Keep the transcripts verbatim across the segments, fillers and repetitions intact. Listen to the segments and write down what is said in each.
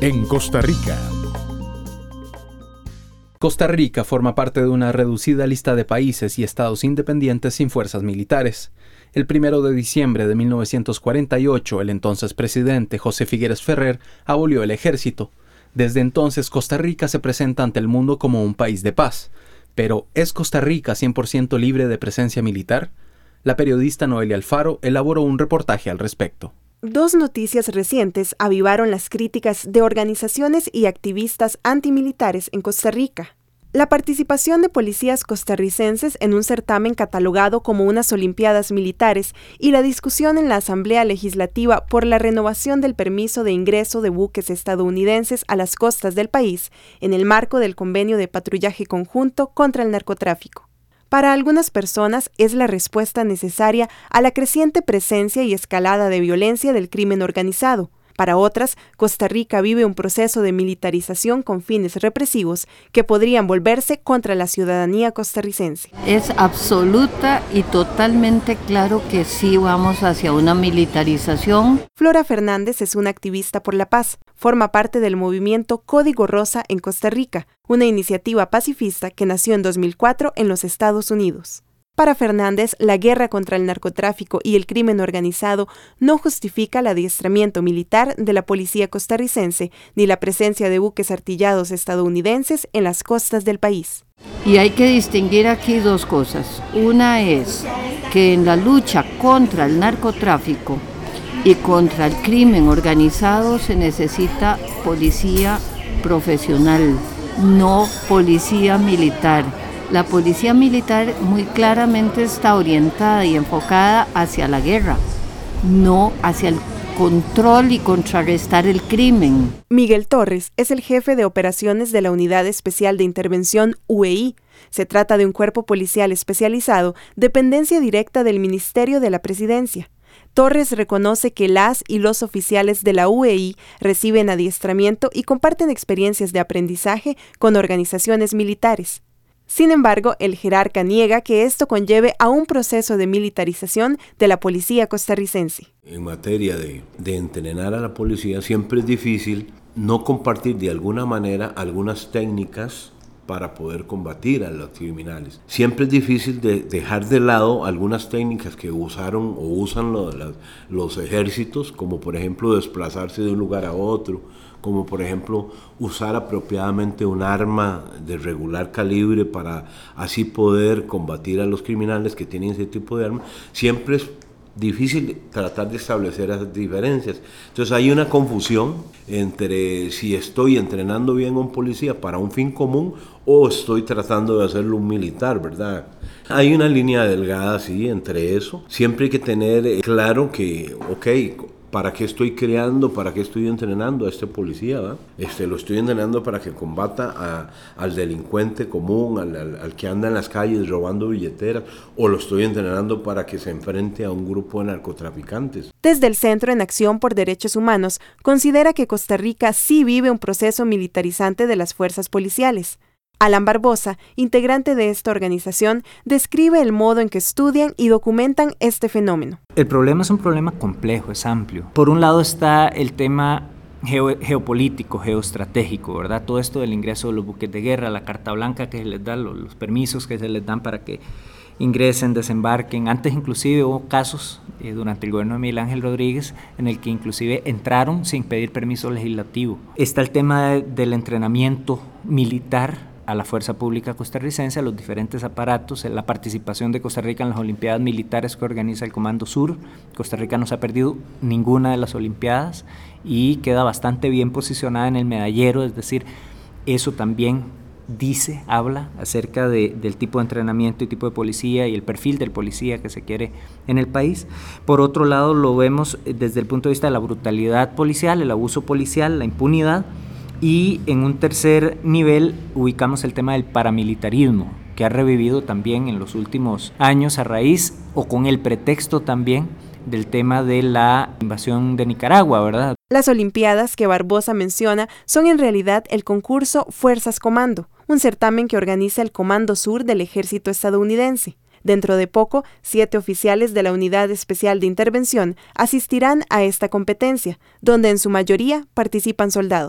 en Costa Rica. Costa Rica forma parte de una reducida lista de países y estados independientes sin fuerzas militares. El primero de diciembre de mil novecientos cuarenta y ocho, el entonces presidente José Figueres Ferrer abolió el ejército. Desde entonces, Costa Rica se presenta ante el mundo como un país de paz. Pero, ¿es Costa Rica cien por ciento libre de presencia militar? La periodista Noelia Alfaro elaboró un reportaje al respecto. Dos noticias recientes avivaron las críticas de organizaciones y activistas antimilitares en Costa Rica. La participación de policías costarricenses en un certamen catalogado como unas Olimpiadas Militares y la discusión en la Asamblea Legislativa por la renovación del permiso de ingreso de buques estadounidenses a las costas del país en el marco del Convenio de Patrullaje Conjunto contra el Narcotráfico. Para algunas personas es la respuesta necesaria a la creciente presencia y escalada de violencia del crimen organizado. Para otras, Costa Rica vive un proceso de militarización con fines represivos que podrían volverse contra la ciudadanía costarricense. Es absoluta y totalmente claro que sí vamos hacia una militarización. Flora Fernández es una activista por la paz. Forma parte del movimiento Código Rosa en Costa Rica, una iniciativa pacifista que nació en dos mil cuatro en los Estados Unidos. Para Fernández, la guerra contra el narcotráfico y el crimen organizado no justifica el adiestramiento militar de la policía costarricense ni la presencia de buques artillados estadounidenses en las costas del país. Y hay que distinguir aquí dos cosas. Una es que en la lucha contra el narcotráfico y contra el crimen organizado se necesita policía profesional, no policía militar. La policía militar muy claramente está orientada y enfocada hacia la guerra, no hacia el control y contrarrestar el crimen. Miguel Torres es el jefe de operaciones de la Unidad Especial de Intervención U E I. Se trata de un cuerpo policial especializado, dependencia directa del Ministerio de la Presidencia. Torres reconoce que las y los oficiales de la U E I reciben adiestramiento y comparten experiencias de aprendizaje con organizaciones militares. Sin embargo, el jerarca niega que esto conlleve a un proceso de militarización de la policía costarricense. En materia de, de entrenar a la policía, siempre es difícil no compartir de alguna manera algunas técnicas para poder combatir a los criminales. Siempre es difícil de dejar de lado algunas técnicas que usaron o usan los, los ejércitos, como por ejemplo desplazarse de un lugar a otro, como por ejemplo usar apropiadamente un arma de regular calibre para así poder combatir a los criminales que tienen ese tipo de armas. Siempre es difícil tratar de establecer esas diferencias. Entonces hay una confusión entre si estoy entrenando bien a un policía para un fin común o estoy tratando de hacerlo un militar, ¿verdad? Hay una línea delgada, sí, entre eso. Siempre hay que tener claro que, ok, ¿para qué estoy creando, para qué estoy entrenando a este policía? ¿Va? Este, lo estoy entrenando para que combata a, al delincuente común, al, al, al que anda en las calles robando billeteras, o lo estoy entrenando para que se enfrente a un grupo de narcotraficantes. Desde el Centro en Acción por Derechos Humanos, considera que Costa Rica sí vive un proceso militarizante de las fuerzas policiales. Alan Barbosa, integrante de esta organización, describe el modo en que estudian y documentan este fenómeno. El problema es un problema complejo, es amplio. Por un lado está el tema geo- geopolítico, geoestratégico, ¿verdad? Todo esto del ingreso de los buques de guerra, la carta blanca que se les da, los, los permisos que se les dan para que ingresen, desembarquen. Antes inclusive hubo casos eh, durante el gobierno de Miguel Ángel Rodríguez en el que inclusive entraron sin pedir permiso legislativo. Está el tema de, del entrenamiento militar a la fuerza pública costarricense, a los diferentes aparatos, la participación de Costa Rica en las Olimpiadas Militares que organiza el Comando Sur. Costa Rica no se ha perdido ninguna de las Olimpiadas y queda bastante bien posicionada en el medallero, es decir, eso también dice, habla acerca de, del tipo de entrenamiento y tipo de policía y el perfil del policía que se quiere en el país. Por otro lado, lo vemos desde el punto de vista de la brutalidad policial, el abuso policial, la impunidad. Y en un tercer nivel ubicamos el tema del paramilitarismo, que ha revivido también en los últimos años a raíz o con el pretexto también del tema de la invasión de Nicaragua, ¿verdad? Las Olimpiadas que Barbosa menciona son en realidad el concurso Fuerzas Comando, un certamen que organiza el Comando Sur del Ejército estadounidense. Dentro de poco, siete oficiales de la Unidad Especial de Intervención asistirán a esta competencia, donde en su mayoría participan soldados.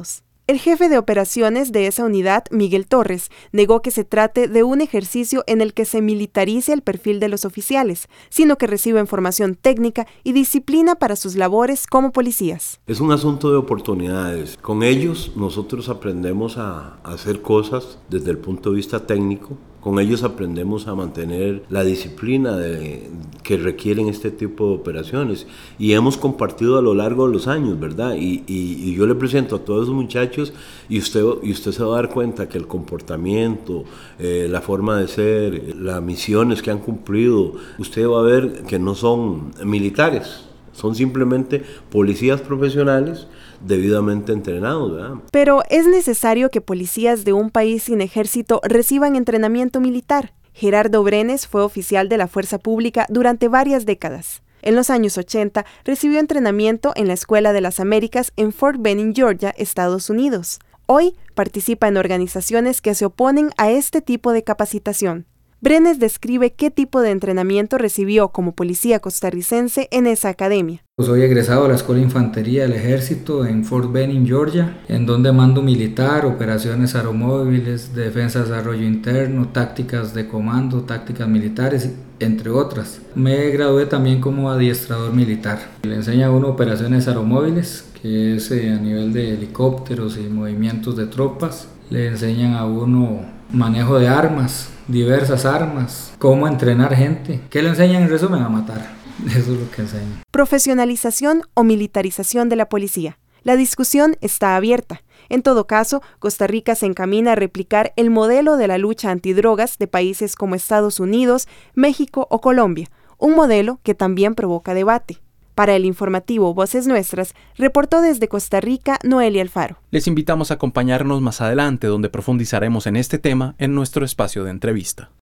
El jefe de operaciones de esa unidad, Miguel Torres, negó que se trate de un ejercicio en el que se militarice el perfil de los oficiales, sino que reciben formación técnica y disciplina para sus labores como policías. Es un asunto de oportunidades. Con ellos nosotros aprendemos a hacer cosas desde el punto de vista técnico. Con ellos aprendemos a mantener la disciplina de, que requieren este tipo de operaciones. Y hemos compartido a lo largo de los años, ¿verdad? Y, y, y yo le presento a todos esos muchachos y usted, y usted se va a dar cuenta que el comportamiento, eh, la forma de ser, las misiones que han cumplido, usted va a ver que no son militares, son simplemente policías profesionales debidamente entrenados, ¿verdad? Pero ¿es necesario que policías de un país sin ejército reciban entrenamiento militar? Gerardo Brenes fue oficial de la Fuerza Pública durante varias décadas. En los años ochenta recibió entrenamiento en la Escuela de las Américas en Fort Benning, Georgia, Estados Unidos. Hoy participa en organizaciones que se oponen a este tipo de capacitación. Brenes describe qué tipo de entrenamiento recibió como policía costarricense en esa academia. Soy egresado de la Escuela de Infantería del Ejército en Fort Benning, Georgia, en donde mando militar, operaciones aeromóviles, defensa, desarrollo interno, tácticas de comando, tácticas militares, entre otras. Me gradué también como adiestrador militar. Le enseña a uno operaciones aeromóviles, que es eh, a nivel de helicópteros y movimientos de tropas. Le enseñan a uno manejo de armas, diversas armas, cómo entrenar gente. ¿Qué le enseñan en resumen? A matar. Eso es lo que enseñan. Profesionalización o militarización de la policía. La discusión está abierta. En todo caso, Costa Rica se encamina a replicar el modelo de la lucha antidrogas de países como Estados Unidos, México o Colombia, un modelo que también provoca debate. Para el informativo Voces Nuestras, reportó desde Costa Rica Noelia Alfaro. Les invitamos a acompañarnos más adelante, donde profundizaremos en este tema en nuestro espacio de entrevista.